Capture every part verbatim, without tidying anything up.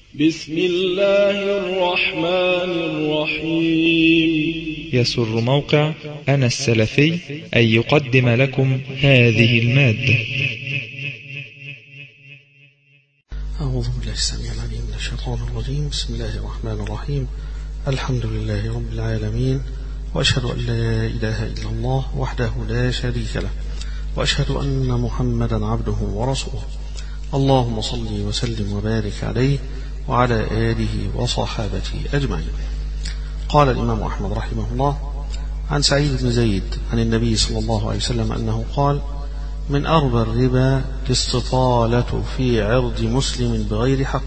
بسم الله الرحمن الرحيم. يسر موقع أنا السلفي أن يقدم لكم هذه المادة. أعوذ بالله السميع العليم من الشيطان الرجيم. بسم الله الرحمن الرحيم. الحمد لله رب العالمين، وأشهد أن لا إله إلا الله وحده لا شريك له، وأشهد أن محمدا عبده ورسوله. اللهم صل وسلم وبارك عليه وعلى آله وصحابته أجمعين. قال الإمام أحمد رحمه الله عن سعيد بن زيد عن النبي صلى الله عليه وسلم أنه قال: من أربى الربا الاستطالة في عرض مسلم بغير حق،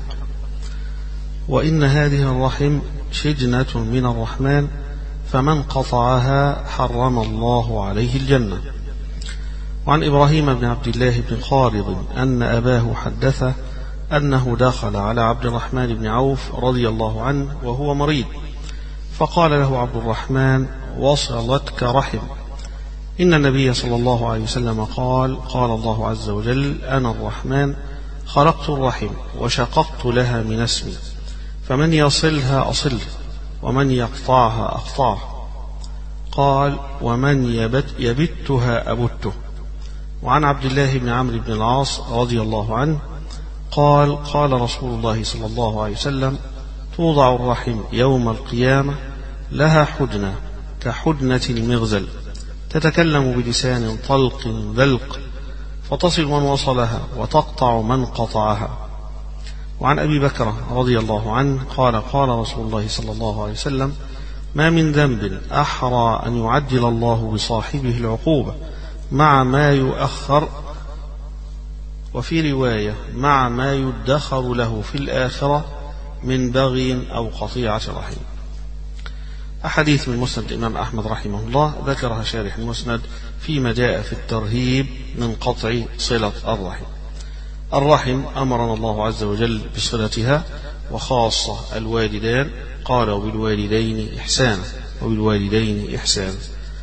وإن هذه الرحم شجنة من الرحمن، فمن قطعها حرم الله عليه الجنة. وعن إبراهيم بن عبد الله بن خالد أن أباه حدثه أنه دخل على عبد الرحمن بن عوف رضي الله عنه وهو مريض، فقال له عبد الرحمن: وصلتك رحم. إن النبي صلى الله عليه وسلم قال: قال الله عز وجل: أنا الرحمن خلقت الرحم وشققت لها من اسمي، فمن يصلها أصله ومن يقطعها أقطعه. قال: ومن يبت يبتها أبته. وعن عبد الله بن عمرو بن العاص رضي الله عنه قال: قال رسول الله صلى الله عليه وسلم: توضع الرحم يوم القيامة لها حدنة كحدنة المغزل، تتكلم بلسان طلق ذلق، فتصل من وصلها وتقطع من قطعها. وعن أبي بكر رضي الله عنه قال: قال رسول الله صلى الله عليه وسلم: ما من ذنب أحرى أن يعجل الله بصاحبه العقوبة مع ما يؤخر، وفي رواية مع ما يدخر له في الآخرة، من بغي أو قطيعة رحم. أحاديث من مسند الإمام أحمد رحمه الله ذكرها شارح المسند فيما جاء في الترهيب من قطع صلة الرحم. الرحم أمرنا الله عز وجل بصلتها، وخاصة الوالدان، قال: وبالوالدين إحسانا وبالوالدين إحسانا.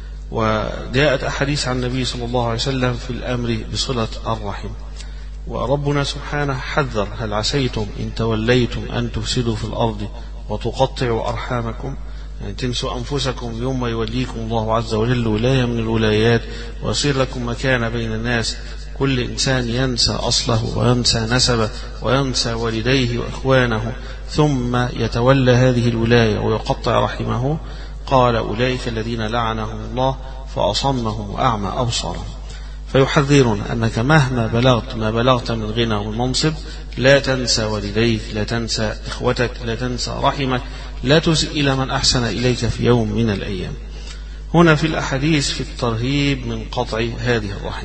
وجاءت أحاديث عن النبي صلى الله عليه وسلم في الأمر بصلة الرحم. وربنا سبحانه حذر: هل عسيتم إن توليتم أن تفسدوا في الأرض وتقطعوا أرحامكم، يعني تنسوا أنفسكم يوم يوليكم الله عز وجل ولاية من الولايات ويصير لكم مكان بين الناس، كل إنسان ينسى أصله وينسى نسبه وينسى والديه وإخوانه، ثم يتولى هذه الولاية ويقطع رحمه. قال: أولئك الذين لعنهم الله فأصمهم وأعمى أبصارهم. فيحذرون أنك مهما بلغت ما بلغت من غنى والمنصب، لا تنسى والديك، لا تنسى إخوتك، لا تنسى رحمك، لا تسئ إلى من أحسن إليك في يوم من الأيام. هنا في الأحاديث في الترهيب من قطع هذه الرحم.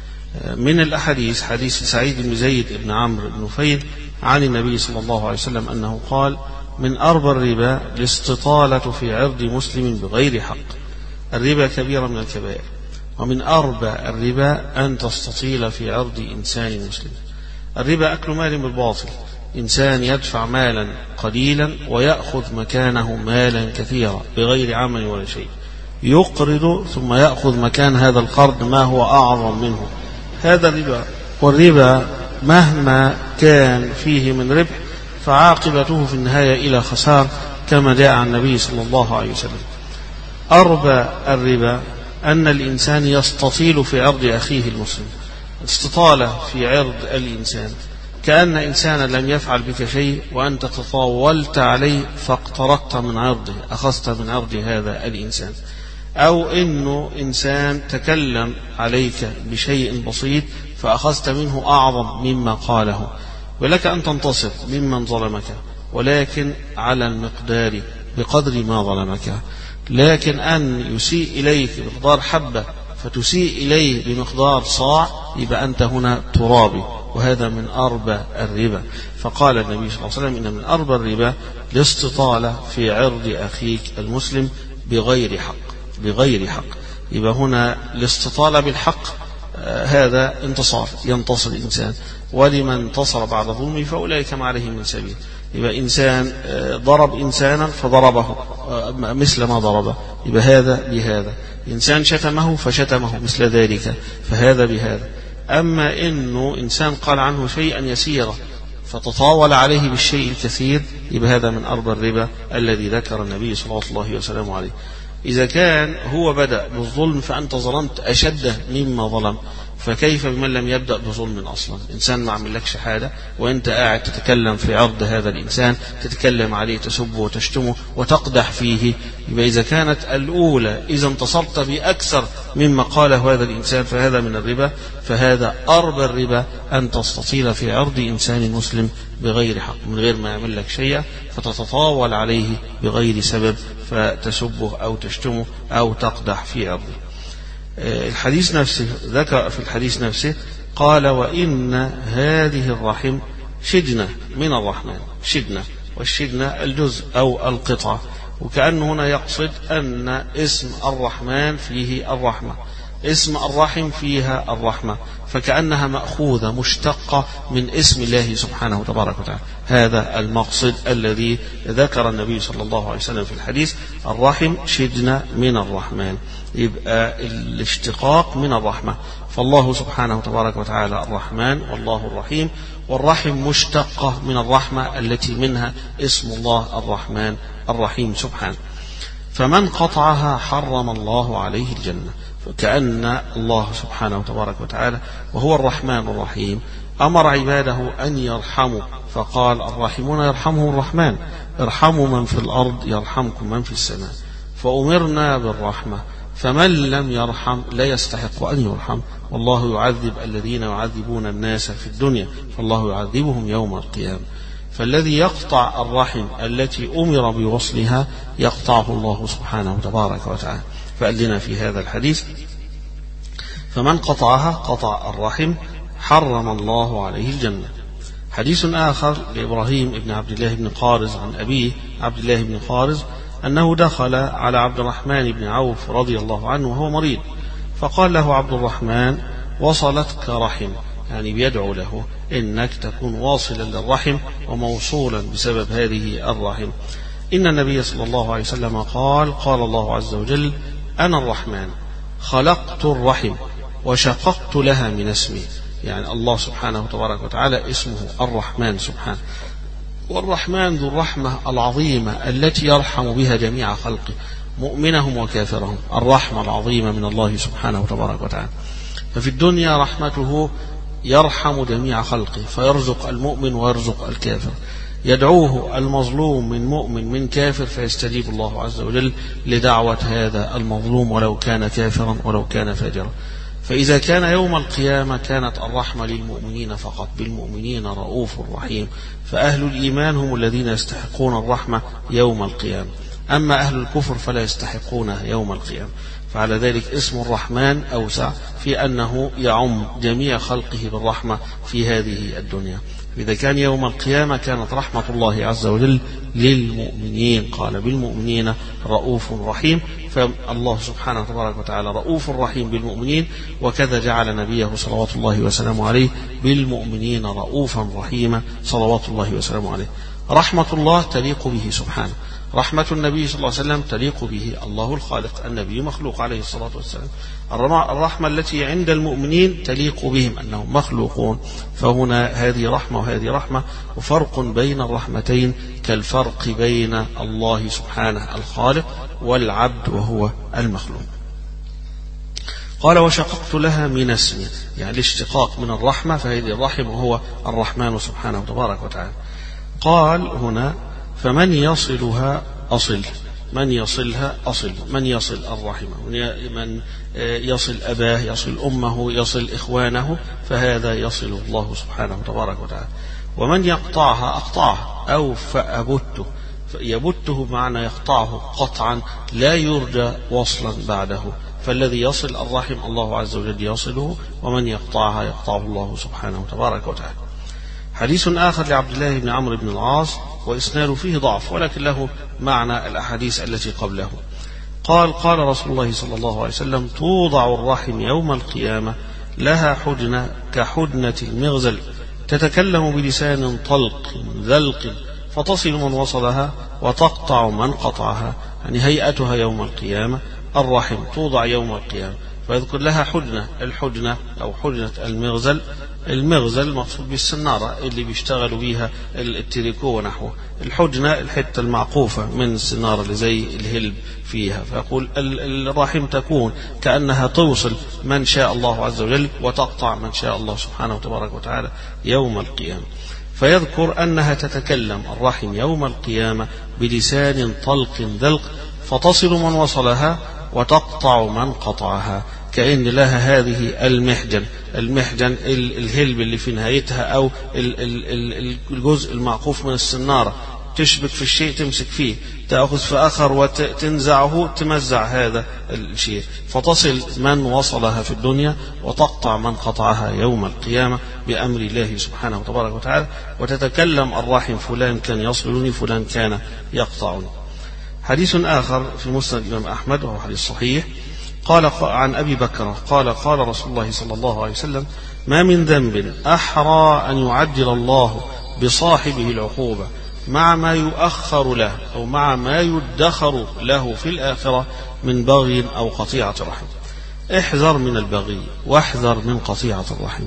من الأحاديث حديث سعيد بن زيد بن عمرو بن نفيل عن النبي صلى الله عليه وسلم أنه قال: من أربى الربا الاستطالة في عرض مسلم بغير حق. الربا كبيرة من الكبائر، ومن أربى الربا أن تستطيل في عرض إنسان مسلم. الربا أكل مال بالباطل، إنسان يدفع مالا قليلا ويأخذ مكانه مالا كثيرا بغير عمل ولا شيء، يقرض ثم يأخذ مكان هذا القرض ما هو أعظم منه. هذا الربا. والربا مهما كان فيه من ربح فعاقبته في النهاية إلى خسار، كما جاء عن النبي صلى الله عليه وسلم. أربى الربا أن الإنسان يستطيل في عرض أخيه المسلم. استطالة في عرض الإنسان كأن إنسانا لم يفعل بك شيء وأنت تطاولت عليه فاقترضت من عرضه، أخذت من عرض هذا الإنسان. أو إنه إنسان تكلم عليك بشيء بسيط فأخذت منه أعظم مما قاله، ولك أن تنتصر ممن ظلمك، ولكن على المقدار بقدر ما ظلمك. لكن أن يسيء إليك بمقدار حبة فتسيء إليه بمقدار صاع، يبقى أنت هنا ترابي، وهذا من أربى الربا. فقال النبي صلى الله عليه وسلم: إن من أربى الربا الاستطالة في عرض أخيك المسلم بغير حق. بغير حق يبقى هنا الاستطالة بالحق، آه هذا انتصار، ينتصر الإنسان. ولمن انتصر بعد ظلمه فأولئك ما عليه من سبيل. يبقى إنسان ضرب إنسانا فضربه مثل ما ضربه، يبقى هذا بهذا. إنسان شتمه فشتمه مثل ذلك، فهذا بهذا. أما إنه إنسان قال عنه شيئا يسيرا فتطاول عليه بالشيء الكثير، يبقى هذا من أربى الربا الذي ذكر النبي صلى الله عليه وسلم عليه. إذا كان هو بدأ بالظلم فأنت ظلمت أشد مما ظلم، فكيف بمن لم يبدأ بظلم أصلا؟ إنسان ما عمل لكش حاجة وأنت قاعد تتكلم في عرض هذا الإنسان، تتكلم عليه، تسبه وتشتمه وتقدح فيه. يبقى إذا كانت الأولى إذا انتصرت بأكثر مما قاله هذا الإنسان فهذا من الربا، فهذا أربى الربا أن تستطيل في عرض إنسان مسلم بغير حق، من غير ما يعمل لك شيء، فتتطاول عليه بغير سبب فتسبه أو تشتمه أو تقدح في عرضه. الحديث نفسه ذكر في الحديث نفسه قال: وإن هذه الرحم شدنة من الرحمن. شدنة، والشدنة الجزء أو القطعة، وكأنه هنا يقصد أن اسم الرحمن فيه الرحمة، اسم الرحم فيها الرحمة، فكأنها مأخوذة مشتقة من اسم الله سبحانه وتبارك وتعالى. هذا المقصد الذي ذكر النبي صلى الله عليه وسلم في الحديث: الرحم شدنة من الرحمن. يبقى الاشتقاق من الرحمة، فالله سبحانه وتبارك وتعالى الرحمن والله الرحيم، والرحم مشتقة من الرحمة التي منها اسم الله الرحمن الرحيم سبحانه. فمن قطعها حرم الله عليه الجنة. فكأن الله سبحانه وتبارك وتعالى وهو الرحمن الرحيم أمر عباده أن يرحموا، فقال: الراحمون يرحمهم الرحمن، ارحموا من في الأرض يرحمكم من في السماء. فأمرنا بالرحمة، فمن لم يرحم لا يستحق أن يرحم، والله يعذب الذين يعذبون الناس في الدنيا، فالله يعذبهم يوم القيامة. فالذي يقطع الرحم التي أمر بوصلها يقطعه الله سبحانه وتبارك وتعالى. فقال لنا في هذا الحديث: فمن قطعها قطع الرحم حرم الله عليه الجنة. حديث آخر لإبراهيم بن عبد الله بن قارز عن أبيه عبد الله بن قارز أنه دخل على عبد الرحمن بن عوف رضي الله عنه وهو مريض، فقال له عبد الرحمن: وصلتك رحم، يعني بيدعو له إنك تكون واصلا للرحم وموصولا بسبب هذه الرحم. إن النبي صلى الله عليه وسلم قال: قال الله عز وجل: أنا الرحمن خلقت الرحم وشققت لها من اسمي. يعني الله سبحانه وتبارك وتعالى اسمه الرحمن سبحانه، والرحمن ذو الرحمة العظيمة التي يرحم بها جميع خلقه مؤمنهم وكافرهم. الرحمة العظيمة من الله سبحانه وتبارك وتعالى. ففي الدنيا رحمته يرحم جميع خلقه، فيرزق المؤمن ويرزق الكافر، يدعوه المظلوم من مؤمن من كافر فيستجيب الله عز وجل لدعوة هذا المظلوم ولو كان كافرا ولو كان فاجرا. فإذا كان يوم القيامة كانت الرحمة للمؤمنين فقط، بالمؤمنين رؤوف رحيم، فأهل الإيمان هم الذين يستحقون الرحمة يوم القيامة، أما أهل الكفر فلا يستحقونها يوم القيامة. فعلى ذلك اسم الرحمن أوسع في أنه يعم جميع خلقه بالرحمة في هذه الدنيا. إذا كان يوم القيامة كانت رحمة الله عز وجل للمؤمنين، قال: بالمؤمنين رؤوف رحيم، فالله سبحانه وتبارك وتعالى رؤوف رحيم بالمؤمنين، وكذا جعل نبيه صلوات الله وسلامه عليه بالمؤمنين رؤوفا رحيما صلوات الله وسلامه عليه. رحمة الله تليق به سبحانه، رحمة النبي صلى الله عليه وسلم تليق به، الله الخالق، النبي مخلوق عليه الصلاة والسلام. الرحمة التي عند المؤمنين تليق بهم أنهم مخلوقون، فهنا هذه رحمة وهذه رحمة، وفرق بين الرحمتين كالفرق بين الله سبحانه الخالق والعبد وهو المخلوق. قال: وشققت لها من اسمي، يعني الاشتقاق من الرحمة، فهذه الرحم وهو الرحمن سبحانه وتبارك وتعالى. قال هنا: فمن يصلها أصل، من يصلها أصل، من يصل الرحمة، من يصل أباه، يصل أمه، يصل إخوانه، فهذا يصل الله سبحانه وتبارك وتعالى. ومن يقطعها أقطعها أو فأبته، يبته معنى يقطعه قطعا لا يرجى وصلا بعده، فالذي يصل الرحم الله عز وجل يصله، ومن يقطعها يقطعه الله سبحانه وتبارك وتعالى. حديث آخر لعبد الله بن عمرو بن العاص وإسناد فيه ضعف، ولكن له معنى الأحاديث التي قبله. قال: قال رسول الله صلى الله عليه وسلم: توضع الرحم يوم القيامة لها حجنة كحجنة المغزل، تتكلم بلسان طلق ذلق، فتصل من وصلها وتقطع من قطعها. يعني هيئتها يوم القيامة الرحم توضع يوم القيامة، فيذكر لها حجنة. الحجنة أو حجنة المغزل، المغزل مقصود بالسنارة اللي بيشتغلوا بيها التريكو ونحوه. الحجنة الحتة المعقوفة من السنارة اللي زي الهلب فيها. فيقول الرحم تكون كأنها توصل من شاء الله عز وجل وتقطع من شاء الله سبحانه وتبارك وتعالى يوم القيامة. فيذكر أنها تتكلم الرحم يوم القيامة بلسان طلق ذلق، فتصل من وصلها وتقطع من قطعها، كأن لها هذه المحجن. المحجن الهلب اللي في نهايتها أو الجزء المعقوف من السنارة، تشبك في الشيء تمسك فيه، تأخذ في آخر وتنزعه تمزع هذا الشيء، فتصل من وصلها في الدنيا وتقطع من قطعها يوم القيامة بأمر الله سبحانه وتبارك وتعالى. وتتكلم الرحم فلان كان يصلني فلان كان يقطعني. حديث آخر في مسند الإمام أحمد وهو حديث صحيح، قال عن أبي بكر قال قال رسول الله صلى الله عليه وسلم: ما من ذنب أحرى أن يعجل الله بصاحبه العقوبة مع ما يؤخر له أو مع ما يدخر له في الآخرة من بغي أو قطيعة رحم. احذر من البغي واحذر من قطيعة الرحم.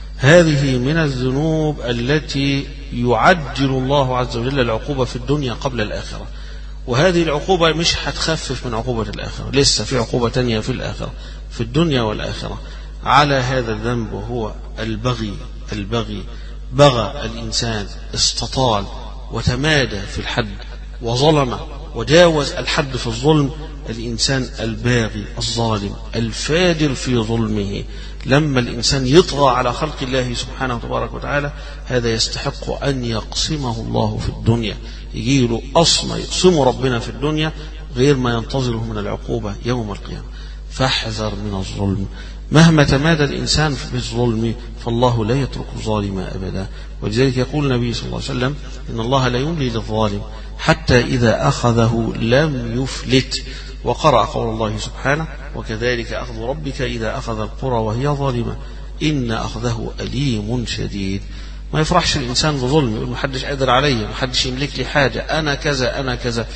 هذه من الذنوب التي يعجل الله عز وجل العقوبة في الدنيا قبل الآخرة، وهذه العقوبة مش هتخفف من عقوبة الآخرة، لسه في عقوبة تانية في الآخرة في الدنيا والآخرة على هذا الذنب، وهو البغي. البغي بغى الإنسان، استطال وتمادى في الحد وظلم وجاوز الحد في الظلم. الإنسان الباغي الظالم الفاجر في ظلمه، لما الإنسان يطغى على خلق الله سبحانه وتبارك وتعالى، هذا يستحق أن يقسمه الله في الدنيا، يجي له أصمى يقسمه ربنا في الدنيا غير ما ينتظره من العقوبة يوم القيامة. فاحذر من الظلم، مهما تمادى الإنسان في الظلم فالله لا يترك ظالما أبدا. ولذلك يقول النبي صلى الله عليه وسلم: إن الله لا يملي للظالم حتى إذا أخذه لم يفلت. وقرأ قول الله سبحانه: وكذلك أخذ ربك إذا أخذ القرى وهي ظالمة إن أخذه أليم شديد. ما يفرحش الإنسان بظلم، يقول محدش قادر علي، محدش يملك لي حاجة، أنا كذا أنا كذا،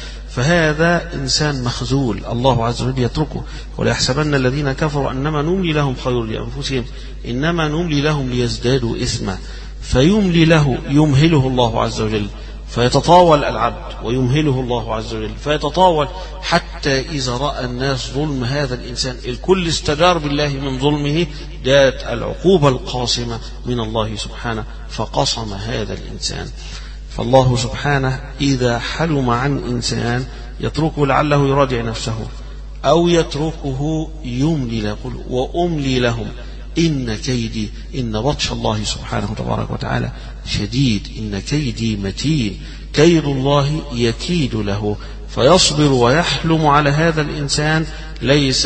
فهذا إنسان مخذول الله عز وجل يتركه. ولا يحسبن الذين كفروا أنما نملي لهم خير لأنفسهم إنما نملي لهم ليزدادوا إثما. فيملي له يمهله الله عز وجل فيتطاول العبد، ويمهله الله عز وجل فيتطاول حتى إذا رأى الناس ظلم هذا الإنسان الكل استجار بالله من ظلمه، جاءت العقوبة القاصمة من الله سبحانه فقصم هذا الإنسان. فالله سبحانه إذا حلم عن إنسان يتركه لعله يراجع نفسه أو يتركه يملي له، وأملي لهم إن كيدي إن بطش الله سبحانه وتبارك وتعالى شديد إن كيدي متين. كيد الله يكيد له، فيصبر ويحلم على هذا الإنسان ليس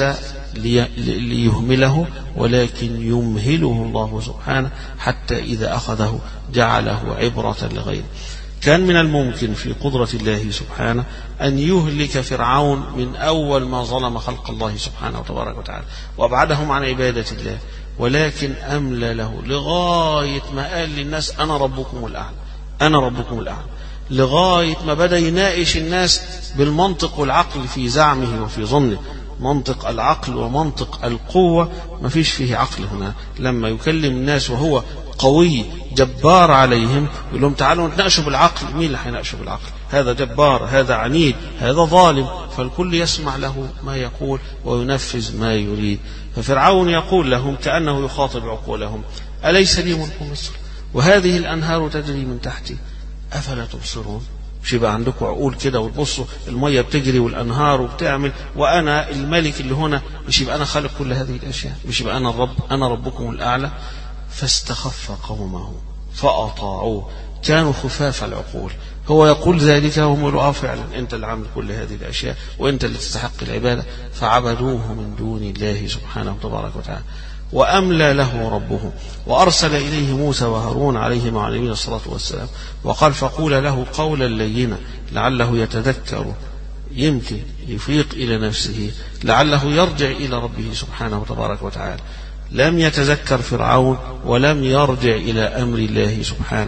ليهمله ولكن يمهله الله سبحانه حتى إذا أخذه جعله عبرة لغيره. كان من الممكن في قدرة الله سبحانه أن يهلك فرعون من أول ما ظلم خلق الله سبحانه وتبارك وتعالى وأبعدهم عن عبادة الله، ولكن أملى له لغاية ما قال للناس أنا ربكم الأعلى أنا ربكم الأعلى، لغاية ما بدأ يناقش الناس بالمنطق والعقل في زعمه وفي ظنه. منطق العقل ومنطق القوة ما فيش فيه عقل هنا. لما يكلم الناس وهو قوي جبار عليهم يقول لهم تعالوا نتناقشوا بالعقل، مين اللي هيناقشوا بالعقل؟ هذا جبار، هذا عنيد، هذا ظالم، فالكل يسمع له ما يقول وينفذ ما يريد. ففرعون يقول لهم كأنه يخاطب عقولهم: أليس لي ملك مصر وهذه الأنهار تجري من تحتي أفلا تبصرون؟ مش يبقى عندكم عقول كده وتبصوا المية بتجري والأنهار وبتعمل وأنا الملك اللي هنا؟ مش يبقى أنا خالق كل هذه الأشياء؟ مش يبقى أنا الرب أنا ربكم الأعلى؟ فاستخف قومه فأطاعوه، كانوا خفاف العقول. هو يقول ذلك وهم يقولوا آه فعلا أنت اللي عامل كل هذه الأشياء وأنت اللي تستحق العبادة، فعبدوه من دون الله سبحانه وتبارك وتعالى. وأملى له ربه وأرسل إليه موسى وهارون عليهما وعلى نبينا الصلاة والسلام وقال: فقول له قولا لينا لعله يتذكر، يمكن يفيق إلى نفسه، لعله يرجع إلى ربه سبحانه وتبارك وتعالى. لم يتذكر فرعون ولم يرجع إلى أمر الله سبحانه.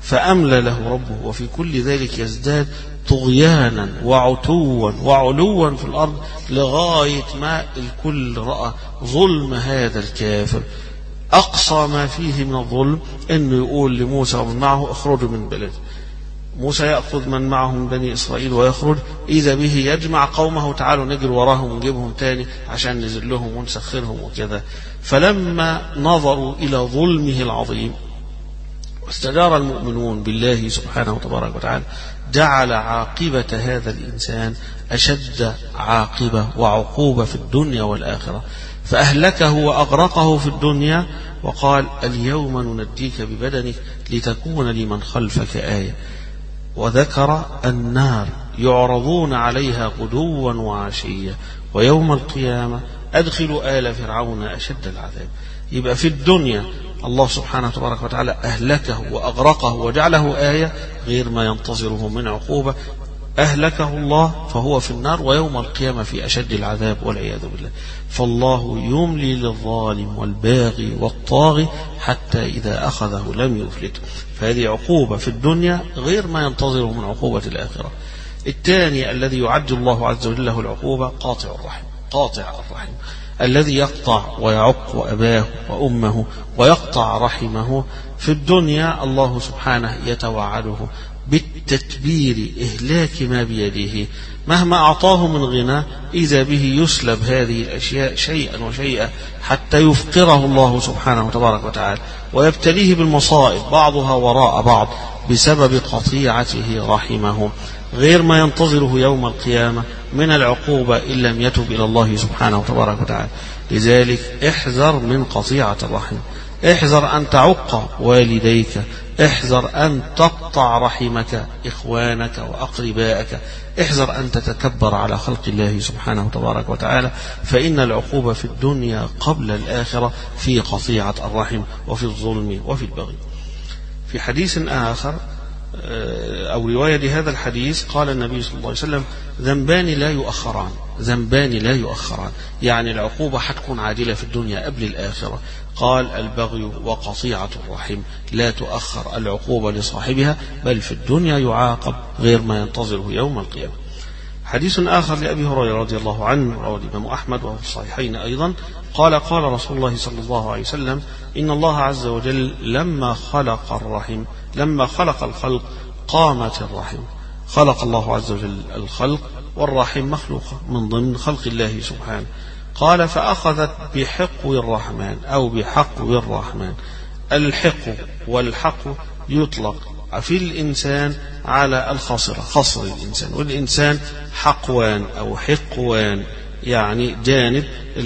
فأملى له ربه، وفي كل ذلك يزداد طغيانا وعتوا وعلوا في الأرض لغاية ما الكل رأى ظلم هذا الكافر. أقصى ما فيه من الظلم أنه يقول لموسى ومن معه اخرجوا من بلد. موسى يأخذ من معه من بني إسرائيل ويخرج، إذا به يجمع قومه تعالوا نجري وراهم ونجيبهم تاني عشان نزلهم ونسخرهم وكذا. فلما نظروا إلى ظلمه العظيم واستجار المؤمنون بالله سبحانه وتبارك وتعالى جعل عاقبة هذا الإنسان أشد عاقبة وعقوبة في الدنيا والآخرة، فأهلكه وأغرقه في الدنيا وقال اليوم ننجيك ببدنك لتكون لمن خلفك آية. وذكر النار يعرضون عليها غدوا وعشيا ويوم القيامة أدخلوا آل فرعون أشد العذاب. يبقى في الدنيا الله سبحانه وتبارك وتعالى أهلكه وأغرقه وجعله آية غير ما ينتظره من عقوبة. أهلكه الله فهو في النار، ويوم القيامة في أشد العذاب والعياذ بالله. فالله يملي للظالم والباغي والطاغي حتى إذا أخذه لم يفلته. فهذه عقوبة في الدنيا غير ما ينتظره من عقوبة الآخرة. الثاني الذي يعد الله عز وجل له العقوبة قاطع الرحم. قاطع الرحم الذي يقطع ويعق أباه وأمه ويقطع رحمه في الدنيا الله سبحانه يتوعده بالتتبير إهلاك ما بيده، مهما أعطاه من غنى إذا به يسلب هذه الأشياء شيئا وشيئا حتى يفقره الله سبحانه وتبارك وتعالى ويبتليه بالمصائب بعضها وراء بعض بسبب قطيعته رحمه غير ما ينتظره يوم القيامة من العقوبة إن لم يتب إلى الله سبحانه وتبارك وتعالى. لذلك احذر من قطيعة الرحم، احذر أن تعق والديك، احذر أن تقطع رحمك إخوانك وأقربائك، احذر أن تتكبر على خلق الله سبحانه وتبارك وتعالى، فإن العقوبة في الدنيا قبل الآخرة في قطيعة الرحم وفي الظلم وفي البغي. في حديث آخر أو رواية لهذا الحديث قال النبي صلى الله عليه وسلم ذنبان لا يؤخران، ذنبان لا يؤخران، يعني العقوبة حتكون عاجلة في الدنيا قبل الآخرة. قال البغي وقطيعة الرحم لا تؤخر العقوبة لصاحبها بل في الدنيا يعاقب غير ما ينتظره يوم القيامة. حديث آخر لأبي هريرة رضي الله عنه رواه الإمام أحمد وهو في الصحيحين أيضا قال قال رسول الله صلى الله عليه وسلم إن الله عز وجل لما خلق الرحم لما خلق الخلق قامت الرحم. خلق الله عز وجل الخلق والرحم مخلوقة من ضمن خلق الله سبحانه. قال فأخذت بحقو الرحمن أو بحقو الرحمن. الحق والحق يطلق في الإنسان على الخصرة، خصر الإنسان، والإنسان حقوان أو حقوان يعني جانب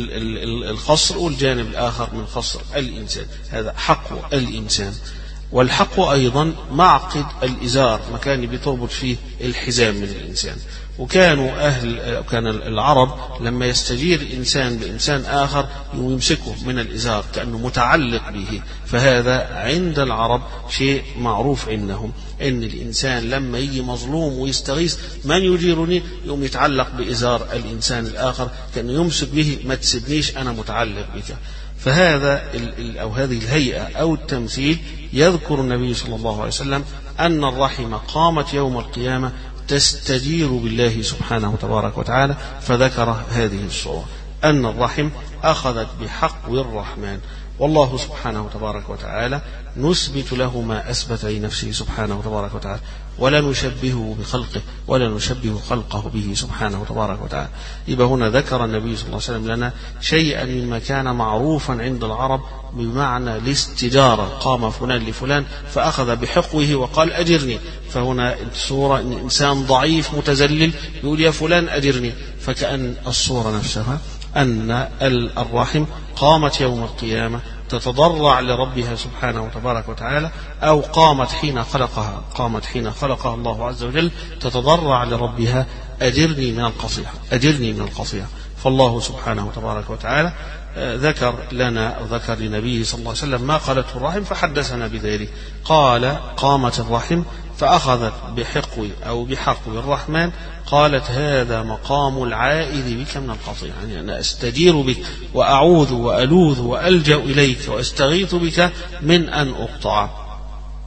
الخصر والجانب الآخر من خصر الإنسان، هذا حق الإنسان. والحق أيضا معقد الإزار، مكان بتربط فيه الحزام من الإنسان. وكانوا أهل كان العرب لما يستجير إنسان بإنسان آخر يمسكه من الإزار كأنه متعلق به، فهذا عند العرب شيء معروف عندهم إن الإنسان لما يجي مظلوم ويستغيث من يجيرني يوم يتعلق بإزار الإنسان الآخر كأنه يمسك به ما تسيبنيش أنا متعلق بك. فهذا أو هذه الهيئة أو التمثيل يذكر النبي صلى الله عليه وسلم أن الرحم قامت يوم القيامة تستجير بالله سبحانه وتبارك وتعالى، فذكر هذه الصورة أن الرحم أخذت بحق الرحمن. والله سبحانه وتبارك وتعالى نثبت له ما أثبت لنفسه سبحانه وتبارك وتعالى ولا نشبهه بخلقه ولا نشبه خلقه به سبحانه وتبارك وتعالى. يبقى هنا ذكر النبي صلى الله عليه وسلم لنا شيئا مما كان معروفا عند العرب بمعنى الاستجارة، قام فلان لفلان فأخذ بحقوه وقال أجرني. فهنا الصورة إن إنسان ضعيف متذلل يقول يا فلان أجرني، فكأن الصورة نفسها أن الرحم قامت يوم القيامة تتضرع لربها سبحانه وتبارك وتعالى، أو قامت حين خلقها قامت حين خلقها الله عز وجل تتضرع لربها أجرني من القطيعة أجرني من القطيعة. فالله سبحانه وتبارك وتعالى ذكر لنا أو ذكر لنبيه صلى الله عليه وسلم ما قالته الرحم فحدثنا بذلك. قال قامت الرحم فأخذت بحقو أو بحقو الرحمن، قالت هذا مقام العائذ بك من القطيع، يعني أنا أستجير بك وأعوذ وألوذ وألجأ إليك وأستغيث بك من أن أقطع.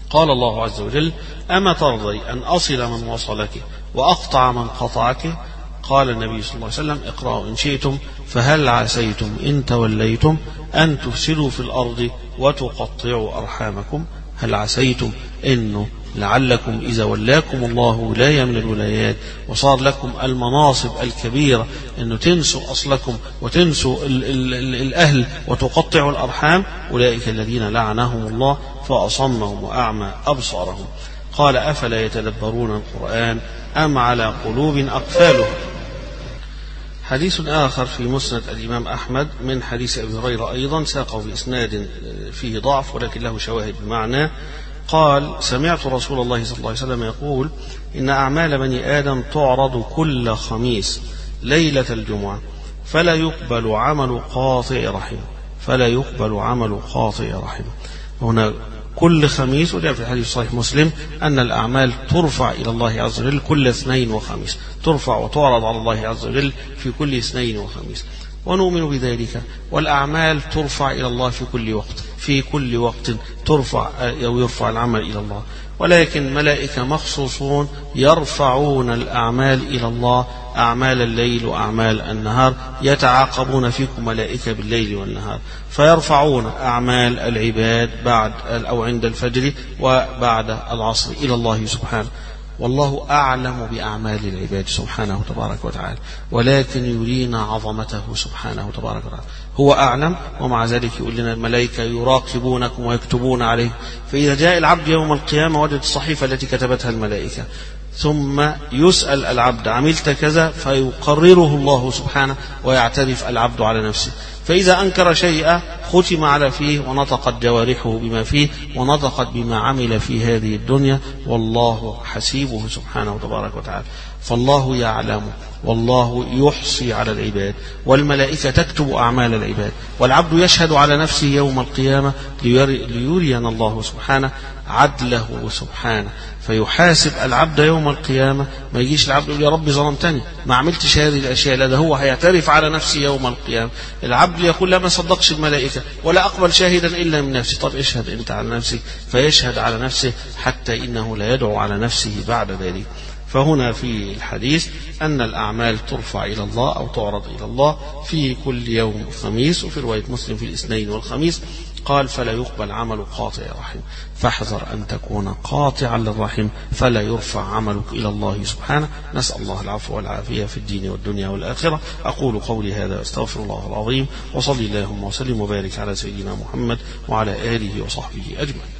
قال الله عز وجل: أما ترضي أن أصل من وصلك وأقطع من قطعك؟ قال النبي صلى الله عليه وسلم: اقرأوا إن شئتم: فهل عسيتم إن توليتم أن تفسدوا في الأرض وتقطعوا أرحامكم؟ هل عسيتم إنه لعلكم إذا ولاكم الله ولاية من الولايات وصار لكم المناصب الكبيرة أنه تنسوا أصلكم وتنسوا ال ال ال الأهل وتقطعوا الأرحام؟ أولئك الذين لعنهم الله فأصمهم وأعمى أبصارهم. قال: أفلا يتدبرون القرآن أم على قلوب أقفالها؟ حديث آخر في مسند الإمام أحمد من حديث أبي هريرة أيضا ساقه بإسناد فيه ضعف ولكن له شواهد بمعنى. قال: سمعت رسول الله صلى الله عليه وسلم يقول: إن أعمال بني آدم تعرض كل خميس ليلة الجمعة فلا يقبل عمل قاطع رحم فلا يقبل عمل قاطع رحم. هنا كل خميس، وجاء في الحديث صحيح مسلم أن الأعمال ترفع إلى الله عز وجل كل اثنين وخميس، ترفع وتعرض على الله عز وجل في كل اثنين وخميس، ونؤمن بذلك. والأعمال ترفع إلى الله في كل وقت، في كل وقت ترفع أو يرفع العمل إلى الله، ولكن ملائكة مخصوصون يرفعون الأعمال إلى الله، أعمال الليل وأعمال النهار، يتعاقبون فيكم ملائكة بالليل والنهار، فيرفعون أعمال العباد بعد أو عند الفجر وبعد العصر إلى الله سبحانه. والله أعلم بأعمال العباد سبحانه تبارك وتعالى، ولكن يرينا عظمته سبحانه تبارك وتعالى. هو أعلم، ومع ذلك يقول لنا: الملائكة يراقبونكم ويكتبون عليكم. فإذا جاء العبد يوم القيامة وجد الصحيفة التي كتبتها الملائكة، ثم يسأل العبد: عملت كذا؟ فيقرره الله سبحانه ويعترف العبد على نفسه. فإذا أنكر شيئا ختم على فيه ونطقت جوارحه بما فيه ونطقت بما عمل في هذه الدنيا، والله حسيبه سبحانه تبارك وتعالى. فالله يعلم، والله يحصي على العباد، والملائكة تكتب أعمال العباد، والعبد يشهد على نفسه يوم القيامة ليرينا الله سبحانه عدله سبحانه، فيحاسب العبد يوم القيامة. ما يجيش العبد يقول: يا رب ظلمتني، ما عملتش هذه الأشياء، لا، ده هو هيعترف على نفسه يوم القيامة. العبد يقول: لا، ما صدقش الملائكة ولا أقبل شاهدا إلا من نفسي. طب اشهد أنت على نفسك، فيشهد على نفسه حتى إنه لا يدعو على نفسه بعد ذلك. فهنا في الحديث أن الأعمال ترفع إلى الله أو تعرض إلى الله في كل يوم خميس، وفي رواية مسلم في الاثنين والخميس. قال: فلا يقبل عمل قاطع رحم، فاحذر أن تكون قاطعا للرحم فلا يرفع عملك إلى الله سبحانه. نسأل الله العفو والعافية في الدين والدنيا والآخرة. أقول قولي هذا أستغفر الله العظيم، وصلي اللهم وسلم وبارك على سيدنا محمد وعلى آله وصحبه أجمعين.